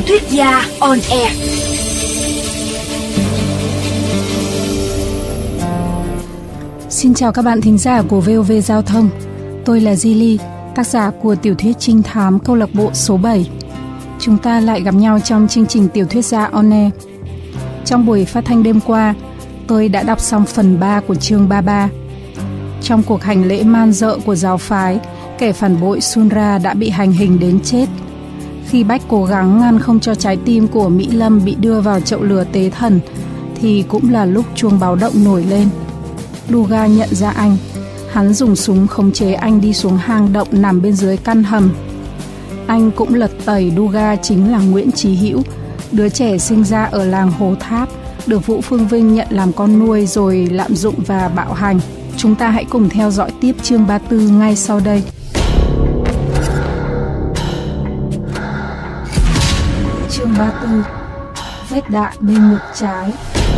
thuyết gia on air. Xin chào các bạn thính giả của VOV Giao thông. Tôi là Zili, tác giả của tiểu thuyết trinh thám câu lạc bộ số 7. Chúng ta lại gặp nhau trong chương trình tiểu thuyết gia on air. Trong buổi phát thanh đêm qua, tôi đã đọc xong phần 3 của chương 33. Trong cuộc hành lễ man dợ của giáo phái, kẻ phản bội Sunra đã bị hành hình đến chết. Khi Bách cố gắng ngăn không cho trái tim của Mỹ Lâm bị đưa vào chậu lửa tế thần, thì cũng là lúc chuông báo động nổi lên. Duga nhận ra anh. Hắn dùng súng khống chế anh đi xuống hang động nằm bên dưới căn hầm. Anh cũng lật tẩy Duga chính là Nguyễn Chí Hữu, đứa trẻ sinh ra ở làng Hồ Tháp, được Vũ Phương Vinh nhận làm con nuôi rồi lạm dụng và bạo hành. Chúng ta hãy cùng theo dõi tiếp chương 34 ngay sau đây. Chương 34: Vết đạn bên ngực trái.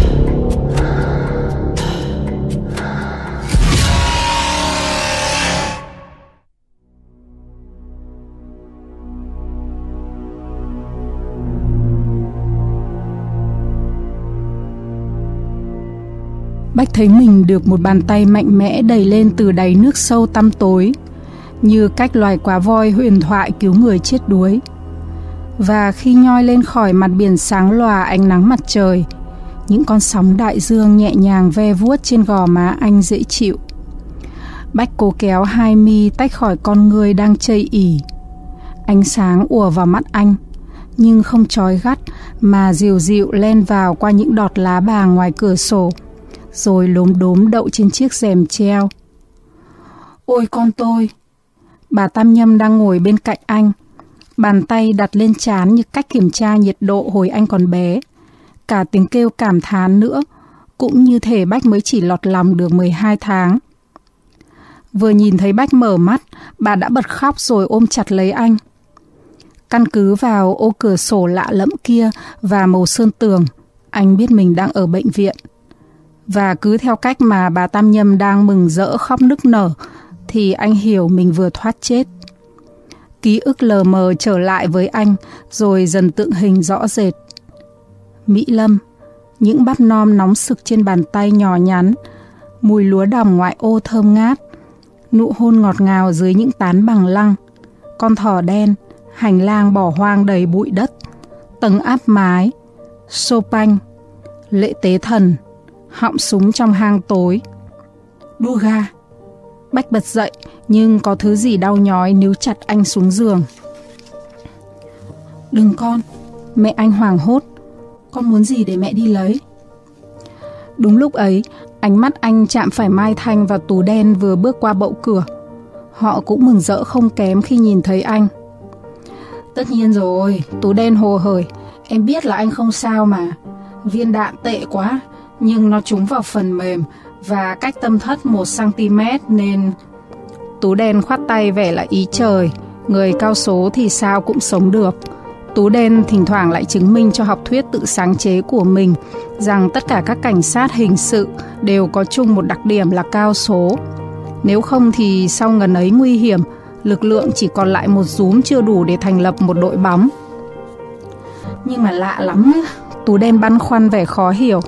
Bách thấy mình được một bàn tay mạnh mẽ đẩy lên từ đáy nước sâu tăm tối, như cách loài cá voi huyền thoại cứu người chết đuối. Và khi nhoi lên khỏi mặt biển sáng lòa ánh nắng mặt trời, những con sóng đại dương nhẹ nhàng ve vuốt trên gò má anh dễ chịu. Bách cố kéo hai mi tách khỏi con ngươi đang chây ỉ. Ánh sáng ùa vào mắt anh, nhưng không chói gắt mà dịu dịu len vào qua những đọt lá bàng ngoài cửa sổ, rồi lốm đốm đậu trên chiếc rèm treo. Ôi con tôi! Bà Tam Nhâm đang ngồi bên cạnh anh, bàn tay đặt lên trán như cách kiểm tra nhiệt độ hồi anh còn bé. Cả tiếng kêu cảm thán nữa, cũng như thể Bách mới chỉ lọt lòng được 12 tháng. Vừa nhìn thấy Bách mở mắt, bà đã bật khóc rồi ôm chặt lấy anh. Căn cứ vào ô cửa sổ lạ lẫm kia và màu sơn tường, anh biết mình đang ở bệnh viện. Và cứ theo cách mà bà Tam Nhâm đang mừng rỡ khóc nức nở, thì anh hiểu mình vừa thoát chết. Ký ức lờ mờ trở lại với anh, rồi dần tượng hình rõ rệt. Mỹ Lâm, những bắp non nóng sực trên bàn tay nhỏ nhắn, mùi lúa đồng ngoại ô thơm ngát, nụ hôn ngọt ngào dưới những tán bằng lăng, con thỏ đen, hành lang bỏ hoang đầy bụi đất, tầng áp mái, Chopin, lễ tế thần, họng súng trong hang tối. Duga! Bách bật dậy, nhưng có thứ gì đau nhói níu chặt anh xuống giường. Đừng con! Mẹ anh hoảng hốt. Con muốn gì để mẹ đi lấy? Đúng lúc ấy, ánh mắt anh chạm phải Mai Thanh và Tú Đen vừa bước qua bậu cửa. Họ cũng mừng rỡ không kém khi nhìn thấy anh. Tất nhiên rồi, Tú Đen hồ hởi. Em biết là anh không sao mà. Viên đạn tệ quá, nhưng nó trúng vào phần mềm và cách tâm thất 1cm nên... Tú Đen khoát tay vẻ là ý trời, người cao số thì sao cũng sống được. Tú Đen thỉnh thoảng lại chứng minh cho học thuyết tự sáng chế của mình rằng tất cả các cảnh sát hình sự đều có chung một đặc điểm là cao số. Nếu không thì sau ngần ấy nguy hiểm, lực lượng chỉ còn lại một rúm chưa đủ để thành lập một đội bóng. Nhưng mà lạ lắm, Tú Đen băn khoăn vẻ khó hiểu.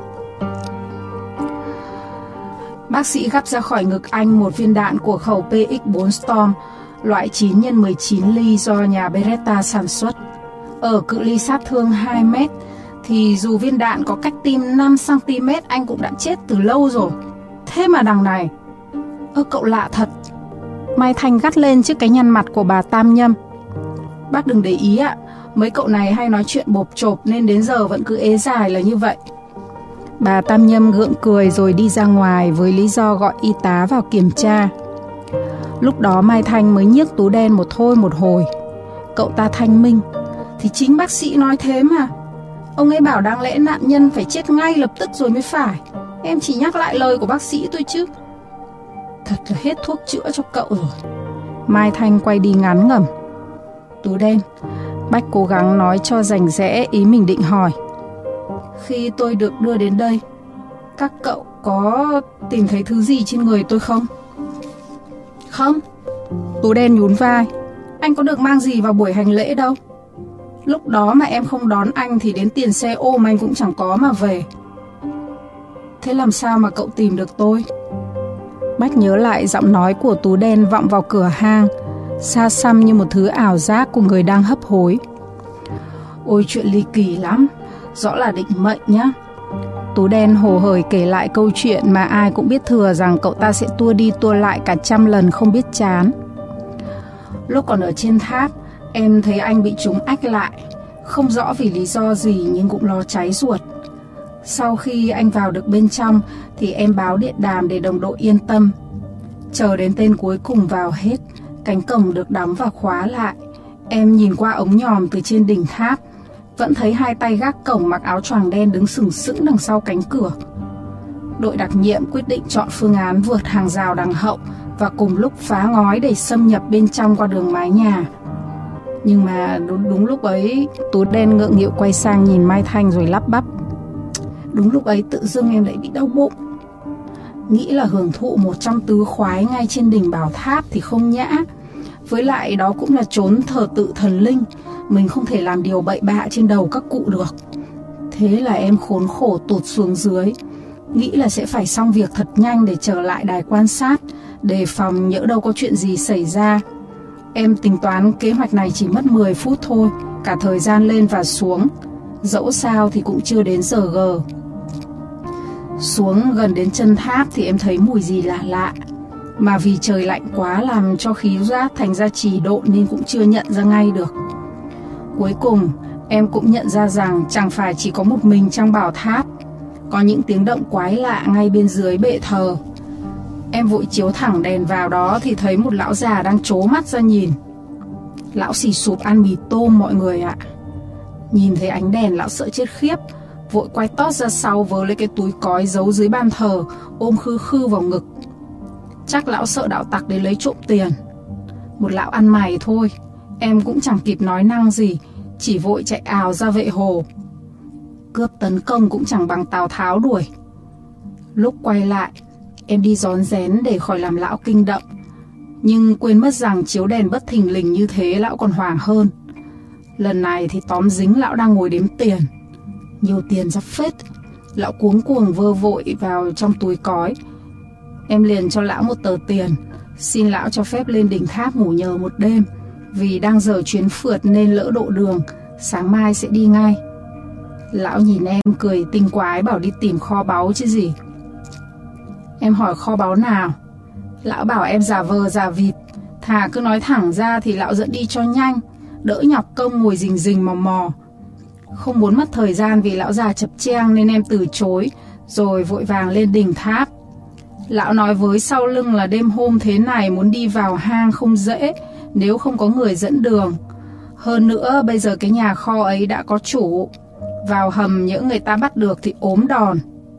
Bác sĩ gắp ra khỏi ngực anh một viên đạn của khẩu PX-4 Storm, loại 9x19 ly do nhà Beretta sản xuất. Ở cự ly sát thương 2 mét, thì dù viên đạn có cách tim 5cm anh cũng đã chết từ lâu rồi. Thế mà đằng này... cậu lạ thật. Mai Thanh gắt lên trước cái nhăn mặt của bà Tam Nhâm. Bác đừng để ý ạ, mấy cậu này hay nói chuyện bộp chộp nên đến giờ vẫn cứ ế dài là như vậy. Bà Tam Nhâm gượng cười rồi đi ra ngoài với lý do gọi y tá vào kiểm tra. Lúc đó Mai Thanh mới nhiếc Tú Đen một thôi một hồi. Cậu ta thanh minh. Thì chính bác sĩ nói thế mà. Ông ấy bảo đáng lẽ nạn nhân phải chết ngay lập tức rồi mới phải. Em chỉ nhắc lại lời của bác sĩ thôi chứ. Thật là hết thuốc chữa cho cậu rồi. Mai Thanh quay đi ngán ngẩm. Tú Đen, Bách cố gắng nói cho rành rẽ ý mình định hỏi. Khi tôi được đưa đến đây, các cậu có tìm thấy thứ gì trên người tôi không? Không. Tú Đen nhún vai. Anh có được mang gì vào buổi hành lễ đâu. Lúc đó mà em không đón anh thì đến tiền xe ôm anh cũng chẳng có mà về. Thế làm sao mà cậu tìm được tôi? Bách nhớ lại giọng nói của Tú Đen vọng vào cửa hang, xa xăm như một thứ ảo giác của người đang hấp hối. Ôi chuyện ly kỳ lắm, rõ là định mệnh nhá. Tú Đen hồ hởi kể lại câu chuyện mà ai cũng biết thừa rằng cậu ta sẽ tua đi tua lại cả 100 lần không biết chán. Lúc còn ở trên tháp, em thấy anh bị chúng ách lại, không rõ vì lý do gì nhưng cũng lo cháy ruột. Sau khi anh vào được bên trong thì em báo điện đàm để đồng đội yên tâm. Chờ đến tên cuối cùng vào hết, cánh cổng được đóng và khóa lại. Em nhìn qua ống nhòm từ trên đỉnh tháp, vẫn thấy 2 tay gác cổng mặc áo choàng đen đứng sừng sững đằng sau cánh cửa. Đội đặc nhiệm quyết định chọn phương án vượt hàng rào đằng hậu và cùng lúc phá ngói để xâm nhập bên trong qua đường mái nhà. Nhưng mà đúng lúc ấy, Tú Đen ngượng nghịu quay sang nhìn Mai Thanh rồi lắp bắp. Đúng lúc ấy tự dưng em lại bị đau bụng. Nghĩ là hưởng thụ một trong tứ khoái ngay trên đỉnh bảo tháp thì không nhã. Với lại đó cũng là chốn thờ tự thần linh, mình không thể làm điều bậy bạ trên đầu các cụ được. Thế là em khốn khổ tụt xuống dưới, nghĩ là sẽ phải xong việc thật nhanh để trở lại đài quan sát, đề phòng nhỡ đâu có chuyện gì xảy ra. Em tính toán kế hoạch này chỉ mất 10 phút thôi, cả thời gian lên và xuống. Dẫu sao thì cũng chưa đến giờ G. Xuống gần đến chân tháp thì em thấy mùi gì lạ lạ, mà vì trời lạnh quá làm cho khí rác thành ra trì độn nên cũng chưa nhận ra ngay được. Cuối cùng em cũng nhận ra rằng chẳng phải chỉ có một mình trong bảo tháp, có những tiếng động quái lạ ngay bên dưới bệ thờ. Em vội chiếu thẳng đèn vào đó thì thấy một lão già đang trố mắt ra nhìn. Lão xì sụp ăn mì tôm mọi người ạ. Nhìn thấy ánh đèn lão sợ chết khiếp, vội quay tót ra sau vớ lấy cái túi cói giấu dưới ban thờ, ôm khư khư vào ngực. Chắc lão sợ đạo tặc đến lấy trộm tiền. Một lão ăn mày thôi. Em cũng chẳng kịp nói năng gì, chỉ vội chạy ào ra vệ hồ. Cướp tấn công cũng chẳng bằng Tào Tháo đuổi. Lúc quay lại, em đi rón rén để khỏi làm lão kinh động, nhưng quên mất rằng chiếu đèn bất thình lình như thế lão còn hoảng hơn. Lần này thì tóm dính lão đang ngồi đếm tiền. Nhiều tiền ra phết. Lão cuống cuồng vơ vội vào trong túi cói. Em liền cho lão một tờ tiền, xin lão cho phép lên đỉnh tháp ngủ nhờ một đêm, vì đang giờ chuyến phượt nên lỡ độ đường, sáng mai sẽ đi ngay. Lão nhìn em cười tinh quái bảo đi tìm kho báu chứ gì. Em hỏi kho báu nào? Lão bảo em giả vờ giả vịt, thà cứ nói thẳng ra thì lão dẫn đi cho nhanh, đỡ nhọc công ngồi rình rình mò mò. Không muốn mất thời gian vì lão già chập cheng nên em từ chối, rồi vội vàng lên đỉnh tháp. Lão nói với sau lưng là đêm hôm thế này muốn đi vào hang không dễ nếu không có người dẫn đường. Hơn nữa bây giờ cái nhà kho ấy đã có chủ, vào hầm nhỡ người ta bắt được thì ốm đòn.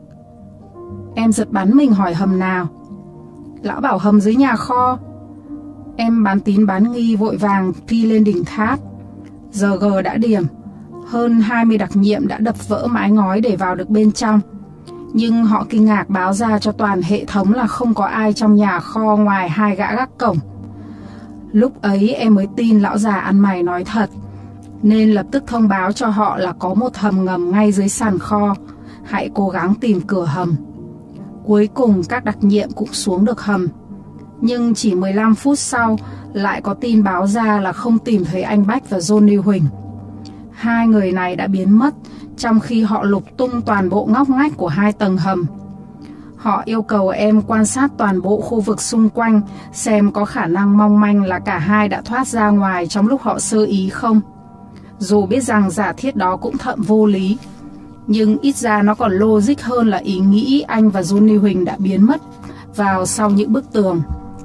Em giật bắn mình hỏi hầm nào? Lão bảo hầm dưới nhà kho. Em bán tín bán nghi vội vàng phi lên đỉnh tháp. Giờ G đã điểm, hơn 20 đặc nhiệm đã đập vỡ mái ngói để vào được bên trong. Nhưng họ kinh ngạc báo ra cho toàn hệ thống là không có ai trong nhà kho ngoài 2 gã gác cổng. Lúc ấy em mới tin lão già ăn mày nói thật, nên lập tức thông báo cho họ là có một hầm ngầm ngay dưới sàn kho, hãy cố gắng tìm cửa hầm. Cuối cùng các đặc nhiệm cũng xuống được hầm, nhưng chỉ 15 phút sau lại có tin báo ra là không tìm thấy anh Bách và Johnny Huỳnh. 2 người này đã biến mất trong khi họ lục tung toàn bộ ngóc ngách của 2 tầng hầm. Họ yêu cầu em quan sát toàn bộ khu vực xung quanh xem có khả năng mong manh là cả hai đã thoát ra ngoài trong lúc họ sơ ý không. Dù biết rằng giả thiết đó cũng thậm vô lý, nhưng ít ra nó còn logic hơn là ý nghĩ anh và Johnny Huỳnh đã biến mất vào sau những bức tường.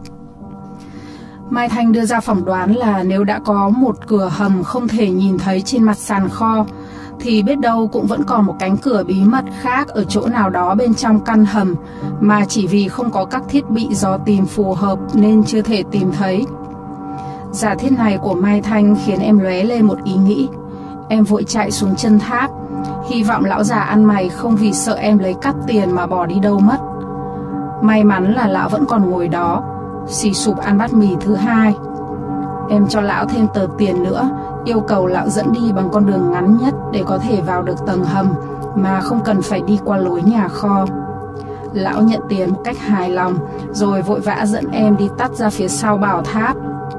Mai Thanh đưa ra phỏng đoán là nếu đã có một cửa hầm không thể nhìn thấy trên mặt sàn kho, thì biết đâu cũng vẫn còn một cánh cửa bí mật khác ở chỗ nào đó bên trong căn hầm mà chỉ vì không có các thiết bị dò tìm phù hợp nên chưa thể tìm thấy. Giả thiết này của Mai Thanh khiến em lóe lên một ý nghĩ. Em vội chạy xuống chân tháp, hy vọng lão già ăn mày không vì sợ em lấy cắp tiền mà bỏ đi đâu mất. May mắn là lão vẫn còn ngồi đó, xì sụp ăn bát mì thứ 2. Em cho lão thêm tờ tiền nữa, yêu cầu lão dẫn đi bằng con đường ngắn nhất để có thể vào được tầng hầm mà không cần phải đi qua lối nhà kho. Lão nhận tiền một cách hài lòng rồi vội vã dẫn em đi tắt ra phía sau bảo tháp.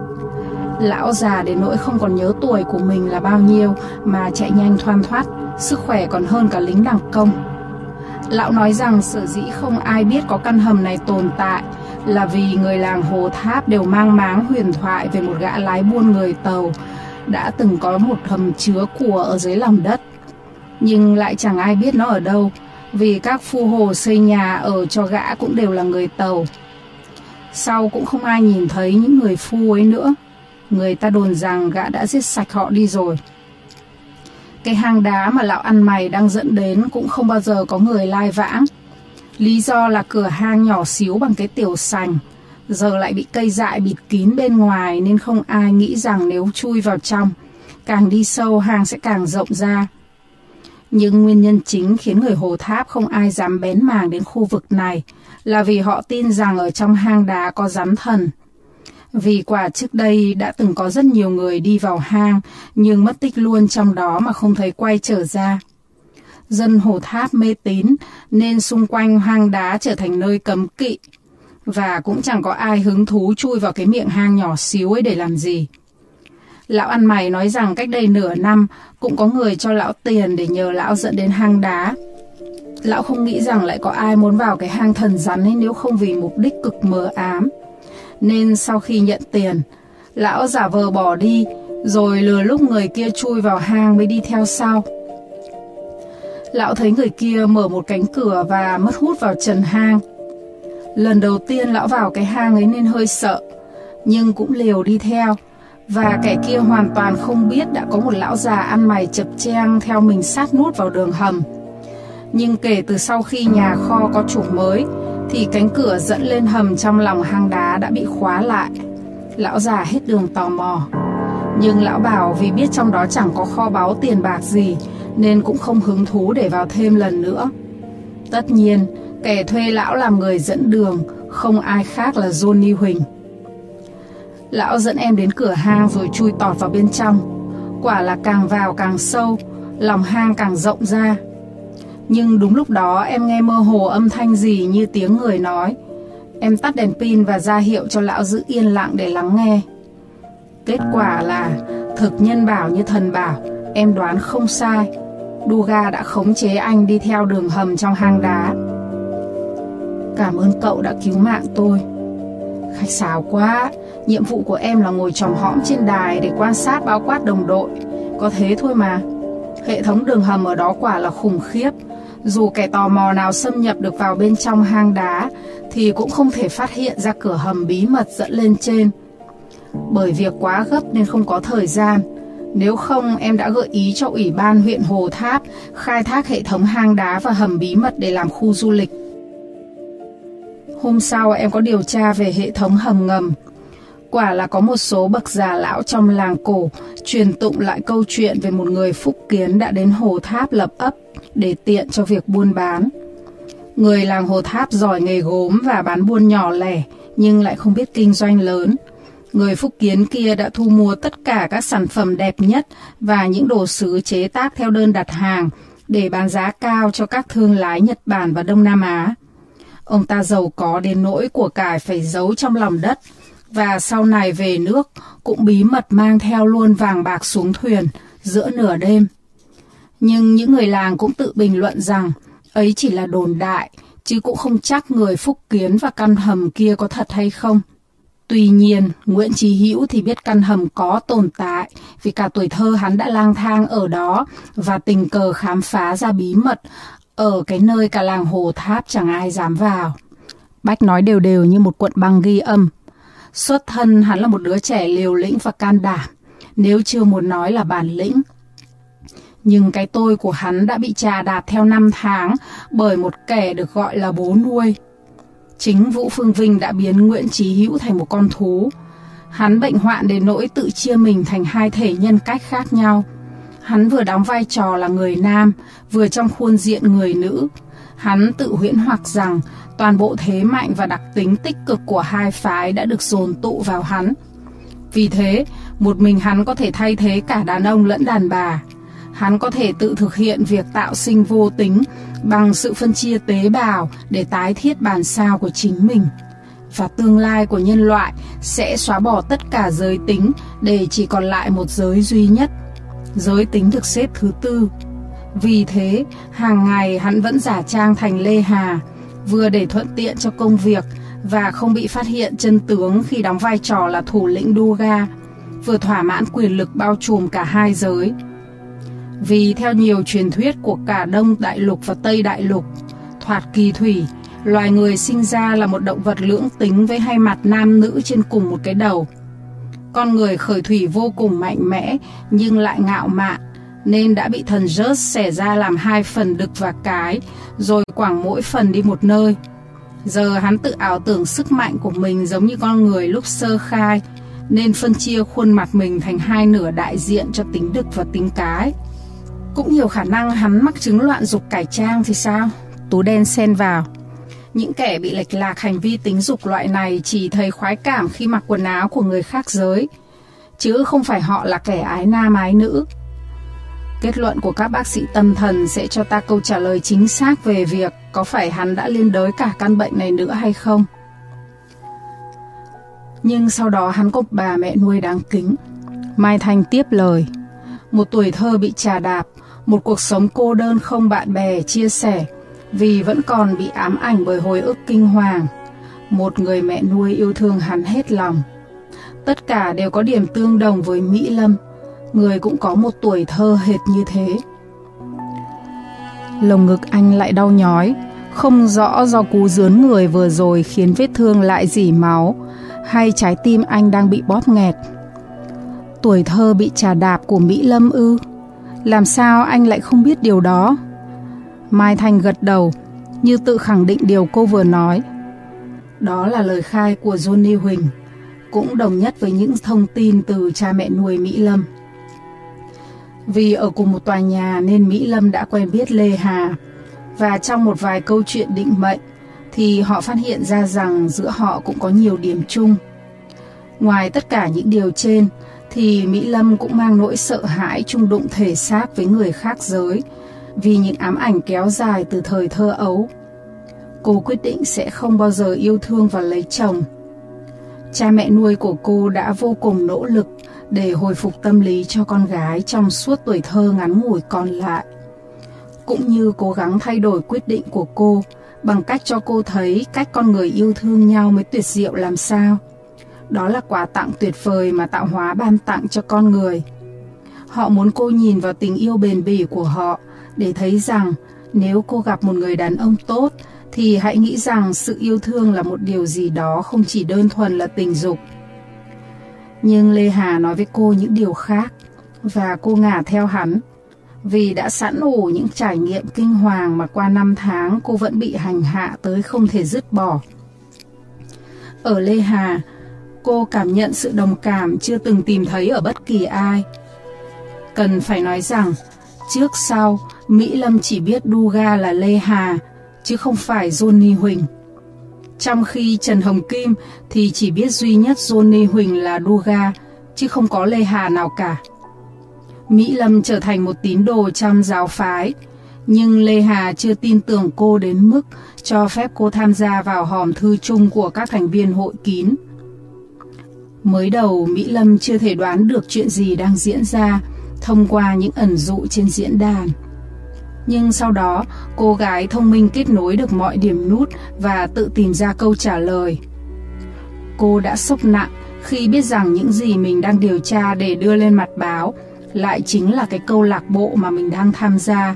Lão già đến nỗi không còn nhớ tuổi của mình là bao nhiêu mà chạy nhanh thoăn thoắt, sức khỏe còn hơn cả lính đặc công. Lão nói rằng sở dĩ không ai biết có căn hầm này tồn tại là vì người làng Hồ Tháp đều mang máng huyền thoại về một gã lái buôn người Tàu đã từng có một hầm chứa của ở dưới lòng đất. Nhưng lại chẳng ai biết nó ở đâu, vì các phu hồ xây nhà ở cho gã cũng đều là người Tàu. Sau cũng không ai nhìn thấy những người phu ấy nữa. Người ta đồn rằng gã đã giết sạch họ đi rồi. Cái hang đá mà lão ăn mày đang dẫn đến cũng không bao giờ có người lai vãng. Lý do là cửa hang nhỏ xíu bằng cái tiểu sành, giờ lại bị cây dại bịt kín bên ngoài nên không ai nghĩ rằng nếu chui vào trong, càng đi sâu hang sẽ càng rộng ra. Nhưng nguyên nhân chính khiến người Hồ Tháp không ai dám bén mảng đến khu vực này là vì họ tin rằng ở trong hang đá có rắn thần. Vì quả trước đây đã từng có rất nhiều người đi vào hang nhưng mất tích luôn trong đó mà không thấy quay trở ra. Dân Hồ Tháp mê tín nên xung quanh hang đá trở thành nơi cấm kỵ, và cũng chẳng có ai hứng thú chui vào cái miệng hang nhỏ xíu ấy để làm gì. Lão ăn mày nói rằng cách đây nửa năm cũng có người cho lão tiền để nhờ lão dẫn đến hang đá. Lão không nghĩ rằng lại có ai muốn vào cái hang thần rắn ấy nếu không vì mục đích cực mờ ám. Nên sau khi nhận tiền, lão giả vờ bỏ đi, rồi lừa lúc người kia chui vào hang mới đi theo sau. Lão thấy người kia mở một cánh cửa và mất hút vào trần hang. Lần đầu tiên lão vào cái hang ấy nên hơi sợ, nhưng cũng liều đi theo. Và kẻ kia hoàn toàn không biết đã có một lão già ăn mày chập cheng theo mình sát nút vào đường hầm. Nhưng kể từ sau khi nhà kho có chủ mới, thì cánh cửa dẫn lên hầm trong lòng hang đá đã bị khóa lại. Lão già hết đường tò mò. Nhưng lão bảo vì biết trong đó chẳng có kho báu tiền bạc gì, nên cũng không hứng thú để vào thêm lần nữa. Tất nhiên, kẻ thuê lão làm người dẫn đường không ai khác là Johnny Huỳnh. Lão dẫn em đến cửa hang rồi chui tọt vào bên trong. Quả là càng vào càng sâu, lòng hang càng rộng ra. Nhưng đúng lúc đó em nghe mơ hồ âm thanh gì như tiếng người nói. Em tắt đèn pin và ra hiệu cho lão giữ yên lặng để lắng nghe. Kết quả là thực nhân bảo như thần bảo, em đoán không sai. Duga đã khống chế anh đi theo đường hầm trong hang đá. Cảm ơn cậu đã cứu mạng tôi. Khách sáo quá. Nhiệm vụ của em là ngồi chòm hõm trên đài để quan sát bao quát đồng đội. Có thế thôi mà. Hệ thống đường hầm ở đó quả là khủng khiếp. Dù kẻ tò mò nào xâm nhập được vào bên trong hang đá thì cũng không thể phát hiện ra cửa hầm bí mật dẫn lên trên. Bởi việc quá gấp nên không có thời gian. Nếu không em đã gợi ý cho Ủy ban huyện Hồ Tháp khai thác hệ thống hang đá và hầm bí mật để làm khu du lịch. Hôm sau em có điều tra về hệ thống hầm ngầm. Quả là có một số bậc già lão trong làng cổ truyền tụng lại câu chuyện về một người phúc kiến đã đến Hồ Tháp lập ấp để tiện cho việc buôn bán. Người làng Hồ Tháp giỏi nghề gốm và bán buôn nhỏ lẻ nhưng lại không biết kinh doanh lớn. Người phúc kiến kia đã thu mua tất cả các sản phẩm đẹp nhất và những đồ sứ chế tác theo đơn đặt hàng để bán giá cao cho các thương lái Nhật Bản và Đông Nam Á. Ông ta giàu có đến nỗi của cải phải giấu trong lòng đất, và sau này về nước cũng bí mật mang theo luôn vàng bạc xuống thuyền giữa nửa đêm. Nhưng những người làng cũng tự bình luận rằng ấy chỉ là đồn đại, chứ cũng không chắc người phúc kiến và căn hầm kia có thật hay không. Tuy nhiên, Nguyễn Chí Hữu thì biết căn hầm có tồn tại vì cả tuổi thơ hắn đã lang thang ở đó và tình cờ khám phá ra bí mật ở cái nơi cả làng Hồ Tháp chẳng ai dám vào. Bách nói đều đều như một cuộn băng ghi âm. Xuất thân hắn là một đứa trẻ liều lĩnh và can đảm, nếu chưa muốn nói là bản lĩnh. Nhưng cái tôi của hắn đã bị chà đạp theo năm tháng bởi một kẻ được gọi là bố nuôi. Chính Vũ Phương Vinh đã biến Nguyễn Chí Hữu thành một con thú. Hắn bệnh hoạn đến nỗi tự chia mình thành hai thể nhân cách khác nhau. Hắn vừa đóng vai trò là người nam, vừa trong khuôn diện người nữ. Hắn tự huyễn hoặc rằng toàn bộ thế mạnh và đặc tính tích cực của hai phái đã được dồn tụ vào hắn. Vì thế, một mình hắn có thể thay thế cả đàn ông lẫn đàn bà. Hắn có thể tự thực hiện việc tạo sinh vô tính bằng sự phân chia tế bào để tái thiết bản sao của chính mình. Và tương lai của nhân loại sẽ xóa bỏ tất cả giới tính để chỉ còn lại một giới duy nhất. Giới tính được xếp thứ tư. Vì thế, hàng ngày hắn vẫn giả trang thành Lê Hà, vừa để thuận tiện cho công việc và không bị phát hiện chân tướng khi đóng vai trò là thủ lĩnh Durga, vừa thỏa mãn quyền lực bao trùm cả hai giới. Vì theo nhiều truyền thuyết của cả Đông Đại Lục và Tây Đại Lục, thoạt kỳ thủy, loài người sinh ra là một động vật lưỡng tính với hai mặt nam nữ trên cùng một cái đầu. Con người khởi thủy vô cùng mạnh mẽ nhưng lại ngạo mạn, nên đã bị thần Zeus xẻ ra làm hai phần đực và cái, rồi quẳng mỗi phần đi một nơi. Giờ hắn tự ảo tưởng sức mạnh của mình giống như con người lúc sơ khai, nên phân chia khuôn mặt mình thành hai nửa đại diện cho tính đực và tính cái. Cũng nhiều khả năng hắn mắc chứng loạn dục cải trang thì sao? Tú Đen xen vào. Những kẻ bị lệch lạc hành vi tính dục loại này chỉ thấy khoái cảm khi mặc quần áo của người khác giới, chứ không phải họ là kẻ ái nam ái nữ. Kết luận của các bác sĩ tâm thần sẽ cho ta câu trả lời chính xác về việc có phải hắn đã liên đới cả căn bệnh này nữa hay không. Nhưng sau đó hắn có bà mẹ nuôi đáng kính. Mai Thanh tiếp lời. Một tuổi thơ bị chà đạp, một cuộc sống cô đơn không bạn bè chia sẻ, vì vẫn còn bị ám ảnh bởi hồi ức kinh hoàng. Một người mẹ nuôi yêu thương hắn hết lòng. Tất cả đều có điểm tương đồng với Mỹ Lâm. Người cũng có một tuổi thơ hệt như thế. Lồng ngực anh lại đau nhói, không rõ do cú rướn người vừa rồi khiến vết thương lại rỉ máu, hay trái tim anh đang bị bóp nghẹt. Tuổi thơ bị chà đạp của Mỹ Lâm ư? Làm sao anh lại không biết điều đó? Mai Thanh gật đầu, như tự khẳng định điều cô vừa nói. Đó là lời khai của Johnny Huỳnh, cũng đồng nhất với những thông tin từ cha mẹ nuôi Mỹ Lâm. Vì ở cùng một tòa nhà nên Mỹ Lâm đã quen biết Lê Hà, và trong một vài câu chuyện định mệnh thì họ phát hiện ra rằng giữa họ cũng có nhiều điểm chung. Ngoài tất cả những điều trên thì Mỹ Lâm cũng mang nỗi sợ hãi chung đụng thể xác với người khác giới vì những ám ảnh kéo dài từ thời thơ ấu. Cô quyết định sẽ không bao giờ yêu thương và lấy chồng. Cha mẹ nuôi của cô đã vô cùng nỗ lực để hồi phục tâm lý cho con gái trong suốt tuổi thơ ngắn ngủi còn lại, cũng như cố gắng thay đổi quyết định của cô bằng cách cho cô thấy cách con người yêu thương nhau mới tuyệt diệu làm sao. Đó là quà tặng tuyệt vời mà tạo hóa ban tặng cho con người. Họ muốn cô nhìn vào tình yêu bền bỉ của họ để thấy rằng nếu cô gặp một người đàn ông tốt thì hãy nghĩ rằng sự yêu thương là một điều gì đó không chỉ đơn thuần là tình dục. Nhưng Lê Hà nói với cô những điều khác, và cô ngả theo hắn, vì đã sẵn ủ những trải nghiệm kinh hoàng mà qua 5 tháng cô vẫn bị hành hạ tới không thể dứt bỏ. Ở Lê Hà, cô cảm nhận sự đồng cảm chưa từng tìm thấy ở bất kỳ ai. Cần phải nói rằng, trước sau, Mỹ Lâm chỉ biết Durga là Lê Hà, chứ không phải Johnny Huỳnh. Trong khi Trần Hồng Kim thì chỉ biết duy nhất Johnny Huỳnh là Durga, chứ không có Lê Hà nào cả. Mỹ Lâm trở thành một tín đồ trong giáo phái, nhưng Lê Hà chưa tin tưởng cô đến mức cho phép cô tham gia vào hòm thư chung của các thành viên hội kín. Mới đầu Mỹ Lâm chưa thể đoán được chuyện gì đang diễn ra thông qua những ẩn dụ trên diễn đàn. Nhưng sau đó, cô gái thông minh kết nối được mọi điểm nút và tự tìm ra câu trả lời. Cô đã sốc nặng khi biết rằng những gì mình đang điều tra để đưa lên mặt báo lại chính là cái câu lạc bộ mà mình đang tham gia.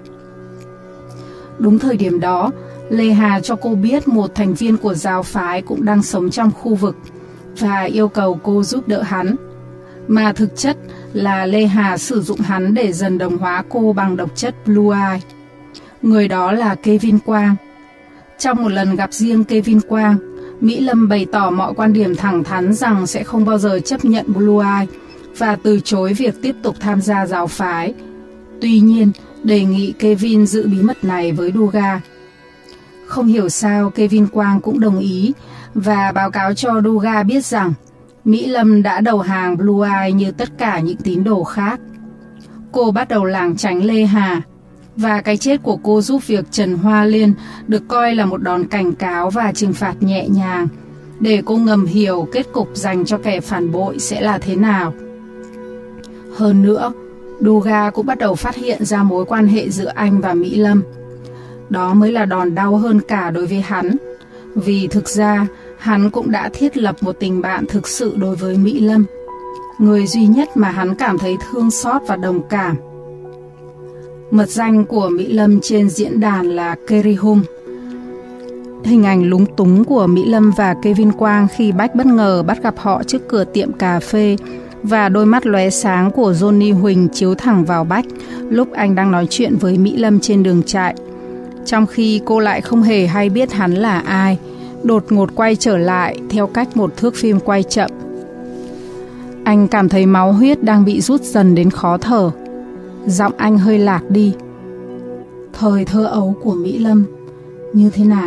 Đúng thời điểm đó, Lê Hà cho cô biết một thành viên của giáo phái cũng đang sống trong khu vực và yêu cầu cô giúp đỡ hắn. Mà thực chất là Lê Hà sử dụng hắn để dần đồng hóa cô bằng độc chất Blue Eye. Người đó là Kevin Quang. Trong một lần gặp riêng Kevin Quang, Mỹ Lâm bày tỏ mọi quan điểm thẳng thắn rằng sẽ không bao giờ chấp nhận Blue Eye và từ chối việc tiếp tục tham gia giáo phái. Tuy nhiên, đề nghị Kevin giữ bí mật này với Durga. Không hiểu sao Kevin Quang cũng đồng ý và báo cáo cho Durga biết rằng Mỹ Lâm đã đầu hàng Blue Eye như tất cả những tín đồ khác. Cô bắt đầu lảng tránh Lê Hà, và cái chết của cô giúp việc Trần Hoa Liên được coi là một đòn cảnh cáo và trừng phạt nhẹ nhàng, để cô ngầm hiểu kết cục dành cho kẻ phản bội sẽ là thế nào. Hơn nữa, Duga cũng bắt đầu phát hiện ra mối quan hệ giữa anh và Mỹ Lâm. Đó mới là đòn đau hơn cả đối với hắn, vì thực ra hắn cũng đã thiết lập một tình bạn thực sự đối với Mỹ Lâm, người duy nhất mà hắn cảm thấy thương xót và đồng cảm. Mật danh của Mỹ Lâm trên diễn đàn là Kerry Hum. Hình ảnh lúng túng của Mỹ Lâm và Kevin Quang khi Bách bất ngờ bắt gặp họ trước cửa tiệm cà phê, và đôi mắt lóe sáng của Johnny Huỳnh chiếu thẳng vào Bách lúc anh đang nói chuyện với Mỹ Lâm trên đường chạy, trong khi cô lại không hề hay biết hắn là ai, đột ngột quay trở lại theo cách một thước phim quay chậm. Anh cảm thấy máu huyết đang bị rút dần đến khó thở. Giọng anh hơi lạc đi. Thời thơ ấu của Mỹ Lâm như thế nào?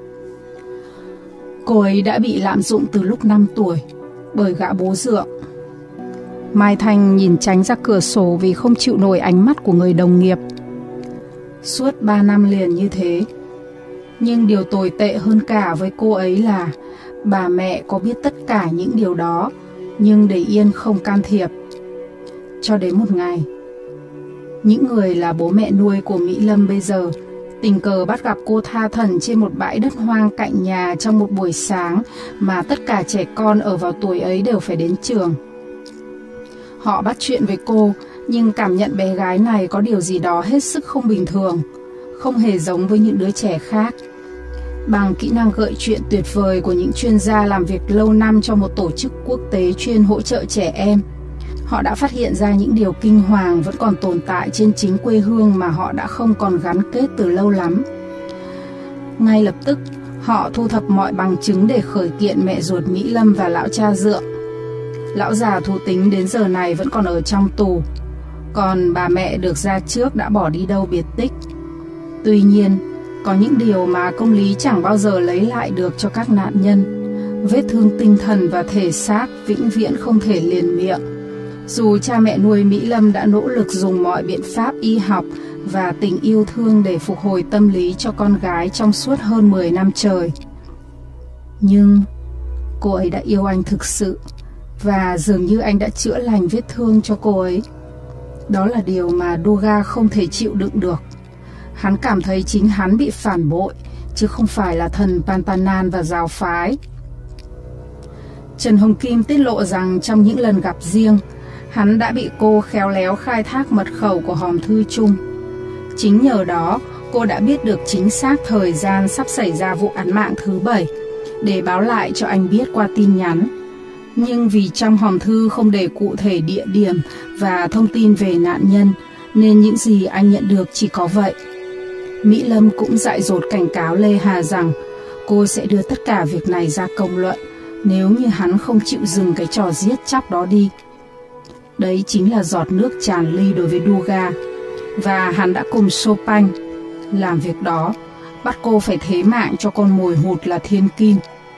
Cô ấy đã bị lạm dụng từ lúc 5 tuổi bởi gã bố dượng. Mai Thanh nhìn tránh ra cửa sổ vì không chịu nổi ánh mắt của người đồng nghiệp. Suốt 3 năm liền như thế. Nhưng điều tồi tệ hơn cả với cô ấy là bà mẹ có biết tất cả những điều đó, nhưng để yên không can thiệp. Cho đến một ngày, những người là bố mẹ nuôi của Mỹ Lâm bây giờ tình cờ bắt gặp cô tha thẩn trên một bãi đất hoang cạnh nhà trong một buổi sáng mà tất cả trẻ con ở vào tuổi ấy đều phải đến trường. Họ bắt chuyện với cô, nhưng cảm nhận bé gái này có điều gì đó hết sức không bình thường, không hề giống với những đứa trẻ khác. Bằng kỹ năng gợi chuyện tuyệt vời của những chuyên gia làm việc lâu năm cho một tổ chức quốc tế chuyên hỗ trợ trẻ em, họ đã phát hiện ra những điều kinh hoàng vẫn còn tồn tại trên chính quê hương mà họ đã không còn gắn kết từ lâu lắm. Ngay lập tức, họ thu thập mọi bằng chứng để khởi kiện mẹ ruột Mỹ Lâm và lão cha dượng. Lão già thú tính đến giờ này vẫn còn ở trong tù, còn bà mẹ được ra trước đã bỏ đi đâu biệt tích. Tuy nhiên, có những điều mà công lý chẳng bao giờ lấy lại được cho các nạn nhân. Vết thương tinh thần và thể xác vĩnh viễn không thể liền miệng. Dù cha mẹ nuôi Mỹ Lâm đã nỗ lực dùng mọi biện pháp y học và tình yêu thương để phục hồi tâm lý cho con gái trong suốt hơn 10 năm trời. Nhưng cô ấy đã yêu anh thực sự, và dường như anh đã chữa lành vết thương cho cô ấy. Đó là điều mà Duga không thể chịu đựng được. Hắn cảm thấy chính hắn bị phản bội, chứ không phải là thần Pantanan và giáo phái. Trần Hồng Kim tiết lộ rằng trong những lần gặp riêng, hắn đã bị cô khéo léo khai thác mật khẩu của hòm thư chung. Chính nhờ đó, cô đã biết được chính xác thời gian sắp xảy ra vụ án mạng thứ 7, để báo lại cho anh biết qua tin nhắn. Nhưng vì trong hòm thư không để cụ thể địa điểm và thông tin về nạn nhân, nên những gì anh nhận được chỉ có vậy. Mỹ Lâm cũng dại dột cảnh cáo Lê Hà rằng cô sẽ đưa tất cả việc này ra công luận nếu như hắn không chịu dừng cái trò giết chóc đó đi. Đấy chính là giọt nước tràn ly đối với Duga, và hắn đã cùng Chopin làm việc đó, bắt cô phải thế mạng cho con mồi hụt là thiên kim.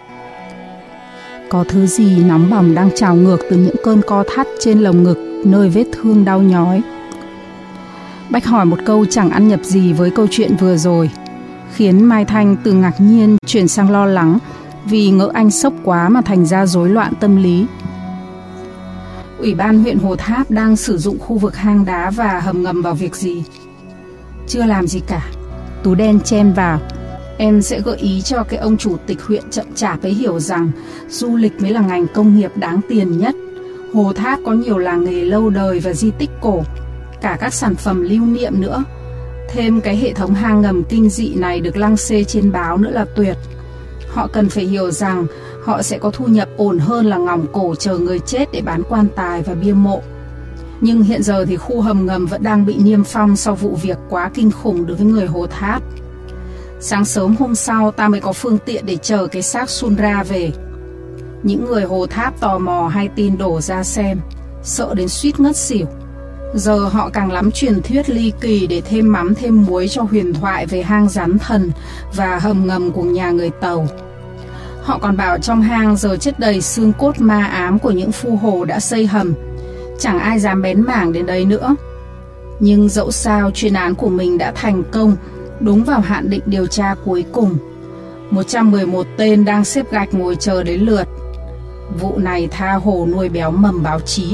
Có thứ gì nóng bỏng đang trào ngược từ những cơn co thắt trên lồng ngực nơi vết thương đau nhói. Bách hỏi một câu chẳng ăn nhập gì với câu chuyện vừa rồi, khiến Mai Thanh từ ngạc nhiên chuyển sang lo lắng vì ngỡ anh sốc quá mà thành ra rối loạn tâm lý. Ủy ban huyện Hồ Tháp đang sử dụng khu vực hang đá và hầm ngầm vào việc gì? Chưa làm gì cả. Tú Đen chen vào. Em sẽ gợi ý cho cái ông chủ tịch huyện chậm chạp ấy hiểu rằng du lịch mới là ngành công nghiệp đáng tiền nhất. Hồ Tháp có nhiều làng nghề lâu đời và di tích cổ, cả các sản phẩm lưu niệm nữa. Thêm cái hệ thống hang ngầm kinh dị này được lăng xê trên báo nữa là tuyệt. Họ cần phải hiểu rằng họ sẽ có thu nhập ổn hơn là ngỏng cổ chờ người chết để bán quan tài và bia mộ. Nhưng hiện giờ thì khu hầm ngầm vẫn đang bị niêm phong sau vụ việc quá kinh khủng đối với người Hồ Tháp. Sáng sớm hôm sau ta mới có phương tiện để chờ cái xác Sunra về. Những người Hồ Tháp tò mò hay tin đổ ra xem, sợ đến suýt ngất xỉu. Giờ họ càng lắm truyền thuyết ly kỳ để thêm mắm thêm muối cho huyền thoại về hang rắn thần và hầm ngầm của nhà người Tàu. Họ còn bảo trong hang giờ chất đầy xương cốt ma ám của những phu hồ đã xây hầm. Chẳng ai dám bén mảng đến đấy nữa. Nhưng dẫu sao chuyên án của mình đã thành công đúng vào hạn định điều tra cuối cùng. 111 tên đang xếp gạch ngồi chờ đến lượt. Vụ này tha hồ nuôi béo mầm báo chí.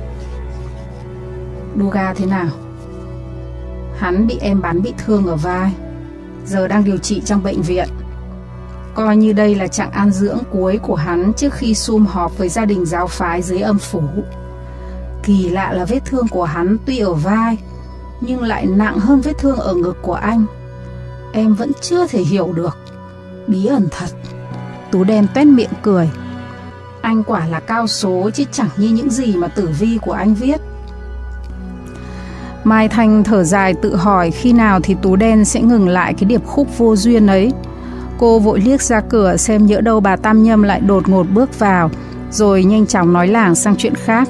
Duga thế nào? Hắn bị em bắn bị thương ở vai, giờ đang điều trị trong bệnh viện. Coi như đây là chặng an dưỡng cuối của hắn trước khi sum họp với gia đình giáo phái dưới âm phủ. Kỳ lạ là vết thương của hắn tuy ở vai, nhưng lại nặng hơn vết thương ở ngực của anh. Em vẫn chưa thể hiểu được. Bí ẩn thật. Tú đen toét miệng cười. Anh quả là cao số chứ chẳng như những gì mà tử vi của anh viết. Mai Thanh thở dài tự hỏi khi nào thì Tú đen sẽ ngừng lại cái điệp khúc vô duyên ấy. Cô vội liếc ra cửa xem nhỡ đâu bà Tam Nhâm lại đột ngột bước vào, rồi nhanh chóng nói lảng sang chuyện khác.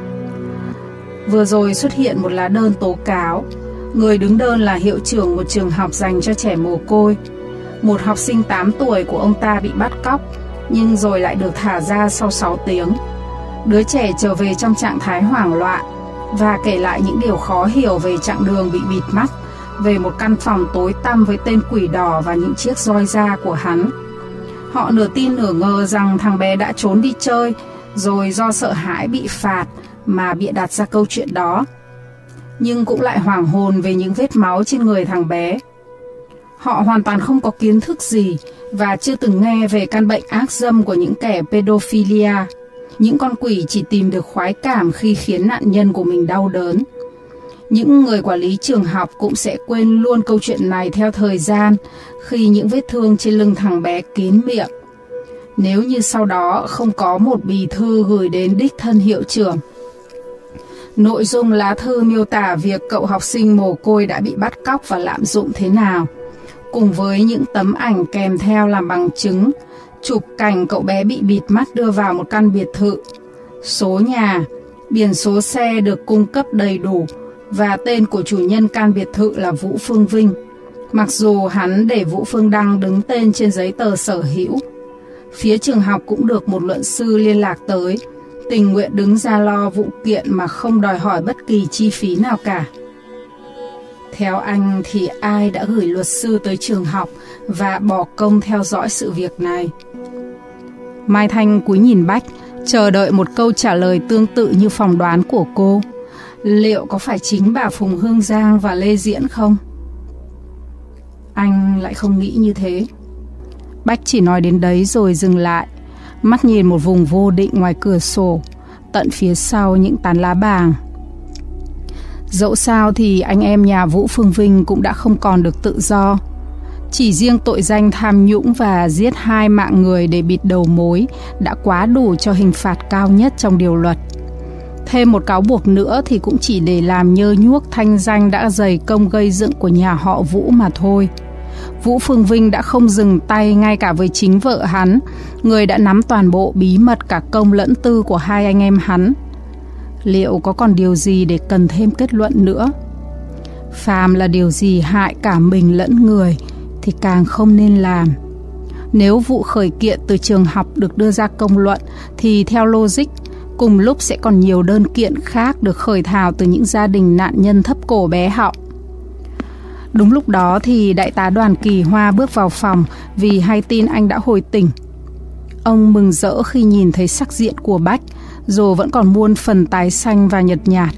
Vừa rồi xuất hiện một lá đơn tố cáo. Người đứng đơn là hiệu trưởng một trường học dành cho trẻ mồ côi. Một học sinh 8 tuổi của ông ta bị bắt cóc, nhưng rồi lại được thả ra sau 6 tiếng. Đứa trẻ trở về trong trạng thái hoảng loạn và kể lại những điều khó hiểu về chặng đường bị bịt mắt, về một căn phòng tối tăm với tên quỷ đỏ và những chiếc roi da của hắn. Họ nửa tin nửa ngờ rằng thằng bé đã trốn đi chơi, rồi do sợ hãi bị phạt mà bịa đặt ra câu chuyện đó. Nhưng cũng lại hoảng hồn về những vết máu trên người thằng bé. Họ hoàn toàn không có kiến thức gì và chưa từng nghe về căn bệnh ác dâm của những kẻ pedophilia. Những con quỷ chỉ tìm được khoái cảm khi khiến nạn nhân của mình đau đớn. Những người quản lý trường học cũng sẽ quên luôn câu chuyện này theo thời gian khi những vết thương trên lưng thằng bé kín miệng. Nếu như sau đó không có một bì thư gửi đến đích thân hiệu trưởng. Nội dung lá thư miêu tả việc cậu học sinh mồ côi đã bị bắt cóc và lạm dụng thế nào, cùng với những tấm ảnh kèm theo làm bằng chứng, chụp cảnh cậu bé bị bịt mắt đưa vào một căn biệt thự. Số nhà, biển số xe được cung cấp đầy đủ và tên của chủ nhân căn biệt thự là Vũ Phương Vinh, mặc dù hắn để Vũ Phương Đăng đứng tên trên giấy tờ sở hữu. Phía trường học cũng được một luật sư liên lạc tới, tình nguyện đứng ra lo vụ kiện mà không đòi hỏi bất kỳ chi phí nào cả. Theo anh thì ai đã gửi luật sư tới trường học và bỏ công theo dõi sự việc này? Mai Thanh cúi nhìn Bách, chờ đợi một câu trả lời tương tự như phỏng đoán của cô. Liệu có phải chính bà Phùng Hương Giang và Lê Diễn không? Anh lại không nghĩ như thế. Bách chỉ nói đến đấy rồi dừng lại, mắt nhìn một vùng vô định ngoài cửa sổ, tận phía sau những tán lá bàng. Dẫu sao thì anh em nhà Vũ Phương Vinh cũng đã không còn được tự do. Chỉ riêng tội danh tham nhũng và giết 2 mạng người để bịt đầu mối đã quá đủ cho hình phạt cao nhất trong điều luật. Thêm một cáo buộc nữa thì cũng chỉ để làm nhơ nhuốc thanh danh đã dày công gây dựng của nhà họ Vũ mà thôi. Vũ Phương Vinh đã không dừng tay ngay cả với chính vợ hắn, người đã nắm toàn bộ bí mật cả công lẫn tư của 2 anh em hắn. Liệu có còn điều gì để cần thêm kết luận nữa? Phàm là điều gì hại cả mình lẫn người thì càng không nên làm. Nếu vụ khởi kiện từ trường học được đưa ra công luận thì theo logic, cùng lúc sẽ còn nhiều đơn kiện khác được khởi thảo từ những gia đình nạn nhân thấp cổ bé họng. Đúng lúc đó thì đại tá Đoàn Kỳ Hoa bước vào phòng vì hay tin anh đã hồi tỉnh. Ông mừng rỡ khi nhìn thấy sắc diện của Bách, dù vẫn còn muôn phần tái xanh và nhợt nhạt.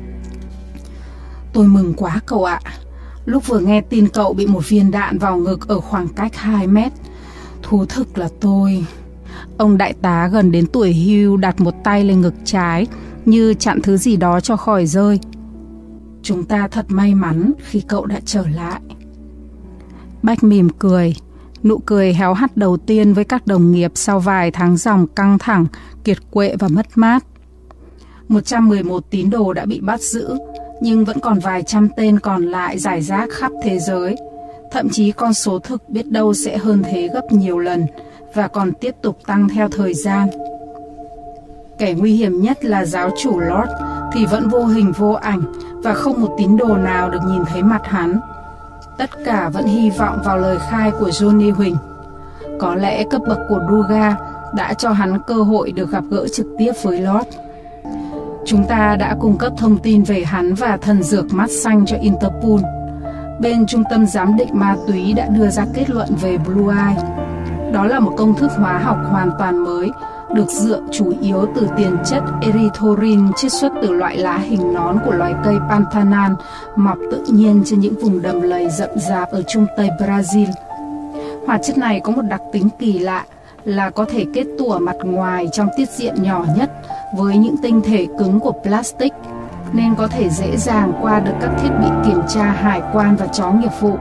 Tôi mừng quá cậu ạ. Lúc vừa nghe tin cậu bị một viên đạn vào ngực ở khoảng cách 2 mét, thú thực là tôi... Ông đại tá gần đến tuổi hưu đặt một tay lên ngực trái, như chặn thứ gì đó cho khỏi rơi. Chúng ta thật may mắn khi cậu đã trở lại. Bách mỉm cười, nụ cười héo hắt đầu tiên với các đồng nghiệp sau vài tháng ròng căng thẳng, kiệt quệ và mất mát. 111 tín đồ đã bị bắt giữ, nhưng vẫn còn vài trăm tên còn lại rải rác khắp thế giới. Thậm chí con số thực biết đâu sẽ hơn thế gấp nhiều lần và còn tiếp tục tăng theo thời gian. Kẻ nguy hiểm nhất là giáo chủ Lord thì vẫn vô hình vô ảnh và không một tín đồ nào được nhìn thấy mặt hắn. Tất cả vẫn hy vọng vào lời khai của Johnny Huỳnh. Có lẽ cấp bậc của Druga đã cho hắn cơ hội được gặp gỡ trực tiếp với Lord. Chúng ta đã cung cấp thông tin về hắn và thần dược mắt xanh cho Interpol. Bên Trung tâm Giám định Ma túy đã đưa ra kết luận về Blue Eye. Đó là một công thức hóa học hoàn toàn mới, được dựa chủ yếu từ tiền chất erythrorin chiết xuất từ loại lá hình nón của loài cây Pantanal mọc tự nhiên trên những vùng đầm lầy rậm rạp ở trung tây Brazil. Hoạt chất này có một đặc tính kỳ lạ là có thể kết tủa mặt ngoài trong tiết diện nhỏ nhất với những tinh thể cứng của plastic, nên có thể dễ dàng qua được các thiết bị kiểm tra hải quan và chó nghiệp vụ.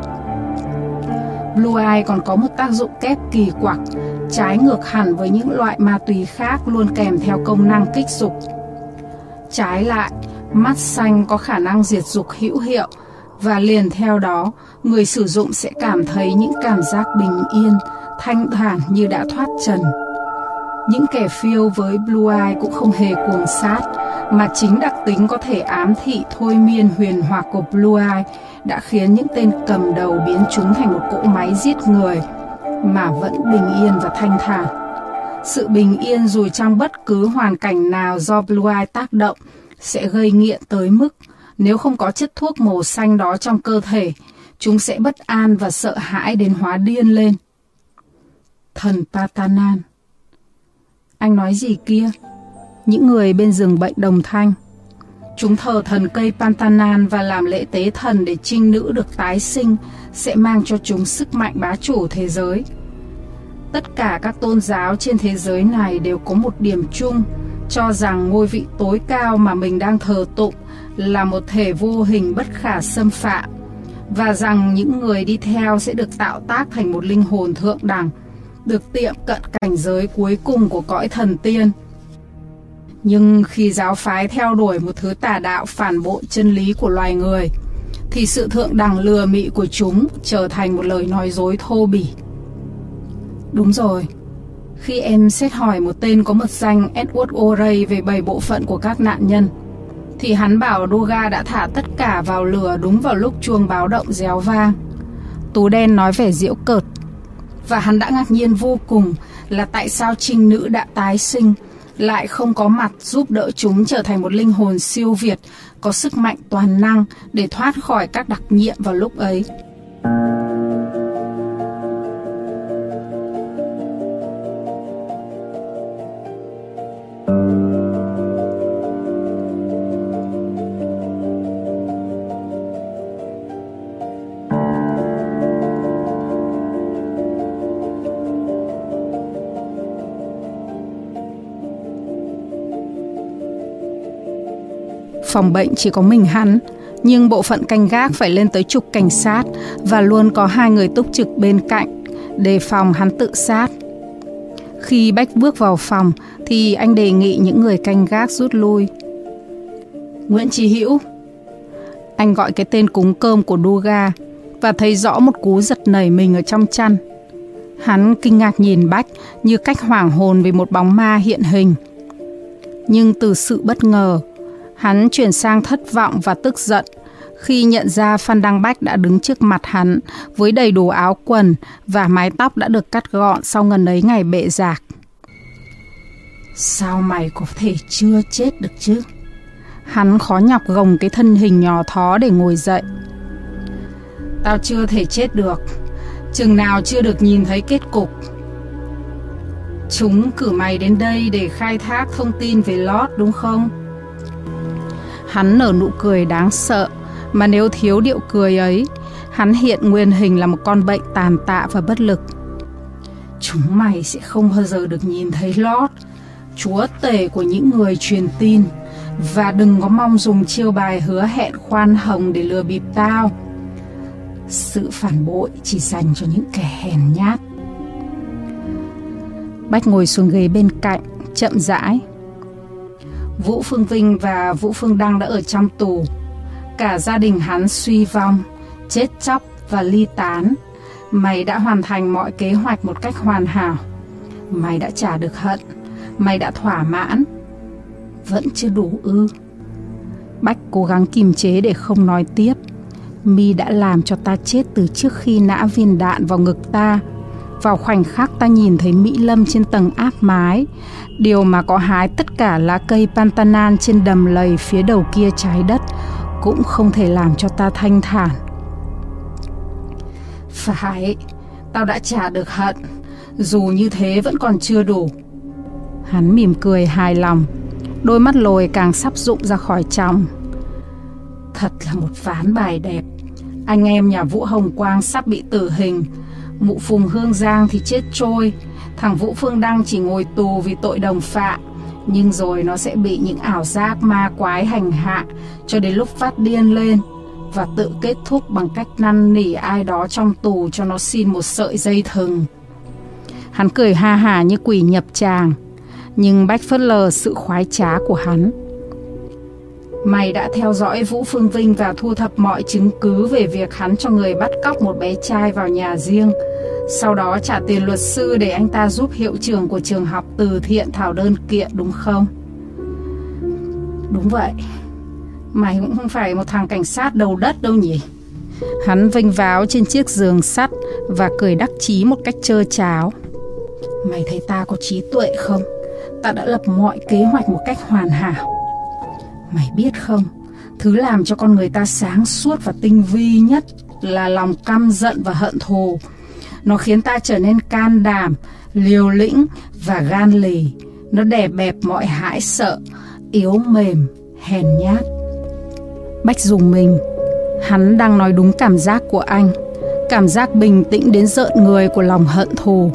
Blue Eye còn có một tác dụng kép kỳ quặc, trái ngược hẳn với những loại ma túy khác luôn kèm theo công năng kích dục. Trái lại, mắt xanh có khả năng diệt dục hữu hiệu, và liền theo đó, người sử dụng sẽ cảm thấy những cảm giác bình yên, thanh thản như đã thoát trần. Những kẻ phiêu với Blue Eye cũng không hề cuồng sát, mà chính đặc tính có thể ám thị thôi miên huyền hoặc của Blue Eye đã khiến những tên cầm đầu biến chúng thành một cỗ máy giết người, mà vẫn bình yên và thanh thản. Sự bình yên dù trong bất cứ hoàn cảnh nào do Blue Eye tác động sẽ gây nghiện tới mức nếu không có chất thuốc màu xanh đó trong cơ thể, chúng sẽ bất an và sợ hãi đến hóa điên lên. Thần Pantanal. Anh nói gì kia? Những người bên giường bệnh đồng thanh. Chúng thờ thần cây Pantanal và làm lễ tế thần để trinh nữ được tái sinh sẽ mang cho chúng sức mạnh bá chủ thế giới. Tất cả các tôn giáo trên thế giới này đều có một điểm chung, cho rằng ngôi vị tối cao mà mình đang thờ tụng là một thể vô hình bất khả xâm phạm, và rằng những người đi theo sẽ được tạo tác thành một linh hồn thượng đẳng, được tiệm cận cảnh giới cuối cùng của cõi thần tiên. Nhưng khi giáo phái theo đuổi một thứ tà đạo phản bội chân lý của loài người, thì sự thượng đẳng lừa mị của chúng trở thành một lời nói dối thô bỉ. Đúng rồi, khi em xét hỏi một tên có mật danh Edward O'Reilly về 7 bộ phận của các nạn nhân, thì hắn bảo Druga đã thả tất cả vào lửa đúng vào lúc chuông báo động réo vang. Tú đen nói vẻ giễu cợt, và hắn đã ngạc nhiên vô cùng là tại sao trinh nữ đã tái sinh lại không có mặt giúp đỡ chúng trở thành một linh hồn siêu việt có sức mạnh toàn năng để thoát khỏi các đặc nhiệm vào lúc ấy. Phòng bệnh chỉ có mình hắn, nhưng bộ phận canh gác phải lên tới chục cảnh sát và luôn có 2 người túc trực bên cạnh, đề phòng hắn tự sát. Khi Bách bước vào phòng thì anh đề nghị những người canh gác rút lui. Nguyễn Chí Hữu. Anh gọi cái tên cúng cơm của Druga và thấy rõ một cú giật nảy mình ở trong chăn. Hắn kinh ngạc nhìn Bách như cách hoảng hồn vì một bóng ma hiện hình. Nhưng từ sự bất ngờ, hắn chuyển sang thất vọng và tức giận khi nhận ra Phan Đăng Bách đã đứng trước mặt hắn với đầy đủ áo quần và mái tóc đã được cắt gọn sau ngần ấy ngày bệ rạc. Sao mày có thể chưa chết được chứ? Hắn khó nhọc gồng cái thân hình nhỏ thó để ngồi dậy. Tao chưa thể chết được, chừng nào chưa được nhìn thấy kết cục. Chúng cử mày đến đây để khai thác thông tin về Lord đúng không? Hắn nở nụ cười đáng sợ, mà nếu thiếu điệu cười ấy, hắn hiện nguyên hình là một con bệnh tàn tạ và bất lực. Chúng mày sẽ không bao giờ được nhìn thấy Lord, chúa tể của những người truyền tin, và đừng có mong dùng chiêu bài hứa hẹn khoan hồng để lừa bịp tao. Sự phản bội chỉ dành cho những kẻ hèn nhát. Bách ngồi xuống ghế bên cạnh, chậm rãi. Vũ Phương Vinh và Vũ Phương Đăng đã ở trong tù. Cả gia đình hắn suy vong, chết chóc và ly tán. Mày đã hoàn thành mọi kế hoạch một cách hoàn hảo. Mày đã trả được hận. Mày đã thỏa mãn. Vẫn chưa đủ ư? Bách cố gắng kiềm chế để không nói tiếp. Mi đã làm cho ta chết từ trước khi nã viên đạn vào ngực ta. Vào khoảnh khắc ta nhìn thấy Mỹ Lâm trên tầng áp mái, điều mà có hái tất cả lá cây Pantanan trên đầm lầy phía đầu kia trái đất cũng không thể làm cho ta thanh thản. Phải, tao đã trả được hận, dù như thế vẫn còn chưa đủ. Hắn mỉm cười hài lòng, đôi mắt lồi càng sắp rụng ra khỏi tròng. Thật là một ván bài đẹp. Anh em nhà Vũ Hồng Quang sắp bị tử hình, mụ Phùng Hương Giang thì chết trôi, thằng Vũ Phương Đăng chỉ ngồi tù vì tội đồng phạm, nhưng rồi nó sẽ bị những ảo giác ma quái hành hạ cho đến lúc phát điên lên và tự kết thúc bằng cách năn nỉ ai đó trong tù cho nó xin một sợi dây thừng. Hắn cười ha hả như quỷ nhập tràng, nhưng Bách phớt lờ sự khoái trá của hắn. Mày đã theo dõi Vũ Phương Vinh và thu thập mọi chứng cứ về việc hắn cho người bắt cóc một bé trai vào nhà riêng, sau đó trả tiền luật sư để anh ta giúp hiệu trưởng của trường học từ thiện thảo đơn kiện, đúng không? Đúng vậy. Mày cũng không phải một thằng cảnh sát đầu đất đâu nhỉ? Hắn vênh váo trên chiếc giường sắt và cười đắc chí một cách trơ tráo. Mày thấy ta có trí tuệ không? Ta đã lập mọi kế hoạch một cách hoàn hảo. Mày biết không, thứ làm cho con người ta sáng suốt và tinh vi nhất là lòng căm giận và hận thù. Nó khiến ta trở nên can đảm, liều lĩnh và gan lì. Nó đè bẹp mọi hãi sợ, yếu mềm, hèn nhát. Bách rùng mình. Hắn đang nói đúng cảm giác của anh, cảm giác bình tĩnh đến rợn người của lòng hận thù.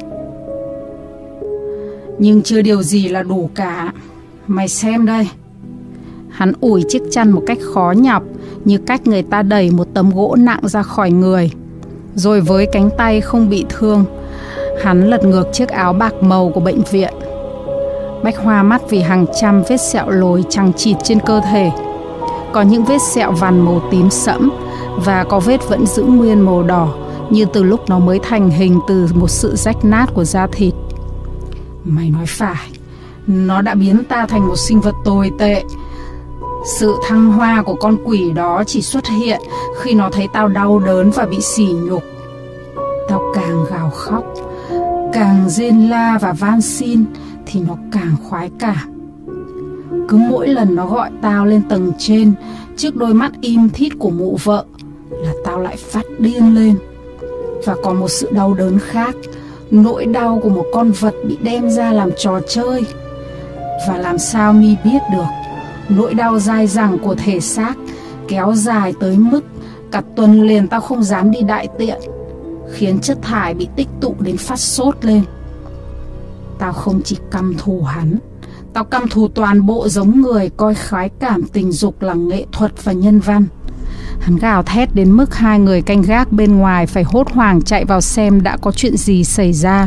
Nhưng chưa điều gì là đủ cả. Mày xem đây. Hắn ủi chiếc chăn một cách khó nhọc, như cách người ta đẩy một tấm gỗ nặng ra khỏi người. Rồi với cánh tay không bị thương, hắn lật ngược chiếc áo bạc màu của bệnh viện. Bách hoa mắt vì hàng trăm vết sẹo lồi chằng chịt trên cơ thể. Có những vết sẹo vằn màu tím sẫm, và có vết vẫn giữ nguyên màu đỏ, như từ lúc nó mới thành hình từ một sự rách nát của da thịt. Mày nói phải, nó đã biến ta thành một sinh vật tồi tệ. Sự thăng hoa của con quỷ đó chỉ xuất hiện khi nó thấy tao đau đớn và bị sỉ nhục. Tao càng gào khóc, càng rên la và van xin thì nó càng khoái cảm. Cứ mỗi lần nó gọi tao lên tầng trên trước đôi mắt im thít của mụ vợ là tao lại phát điên lên. Và còn một sự đau đớn khác, nỗi đau của một con vật bị đem ra làm trò chơi. Và làm sao mi biết được, nỗi đau dai dẳng của thể xác kéo dài tới mức cả tuần liền tao không dám đi đại tiện, khiến chất thải bị tích tụ đến phát sốt lên. Tao không chỉ căm thù hắn, tao căm thù toàn bộ giống người coi khoái cảm tình dục là nghệ thuật và nhân văn. Hắn gào thét đến mức hai người canh gác bên ngoài phải hốt hoảng chạy vào xem đã có chuyện gì xảy ra.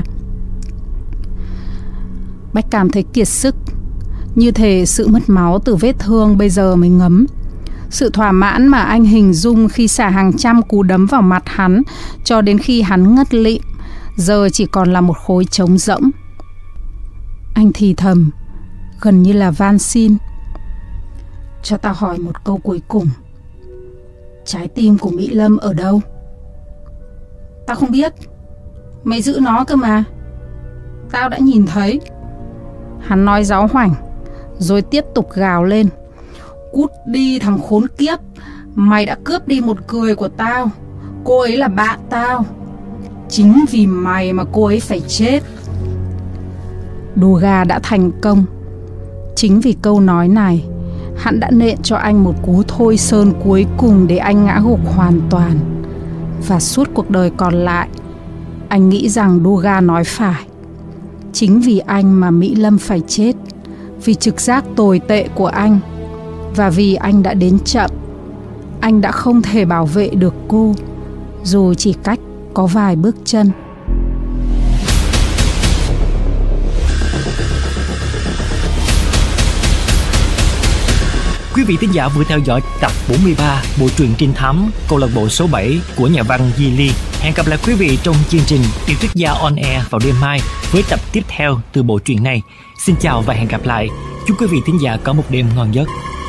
Bách cảm thấy kiệt sức, như thể sự mất máu từ vết thương bây giờ mới ngấm. Sự thỏa mãn mà anh hình dung khi xả hàng trăm cú đấm vào mặt hắn cho đến khi hắn ngất lịm, giờ chỉ còn là một khối trống rỗng. Anh thì thầm, gần như là van xin. Cho tao hỏi một câu cuối cùng. Trái tim của Mỹ Lâm ở đâu? Tao không biết. Mày giữ nó cơ mà. Tao đã nhìn thấy. Hắn nói ráu hoảnh, rồi tiếp tục gào lên. Cút đi thằng khốn kiếp. Mày đã cướp đi một người của tao. Cô ấy là bạn tao. Chính vì mày mà cô ấy phải chết. Duga đã thành công. Chính vì câu nói này, hắn đã nện cho anh một cú thôi sơn cuối cùng để anh ngã gục hoàn toàn. Và suốt cuộc đời còn lại, anh nghĩ rằng Duga nói phải. Chính vì anh mà Mỹ Lâm phải chết, vì trực giác tồi tệ của anh, và vì anh đã đến chậm. Anh đã không thể bảo vệ được cô, dù chỉ cách có vài bước chân. Quý vị thính giả vừa theo dõi tập 43 bộ truyện trinh thám câu lạc bộ số 7 của nhà văn Di Ly. Hẹn gặp lại quý vị trong chương trình Tiểu Thuyết Gia On Air vào đêm mai với tập tiếp theo từ bộ truyện này. Xin chào và hẹn gặp lại. Chúc quý vị thính giả có một đêm ngon giấc.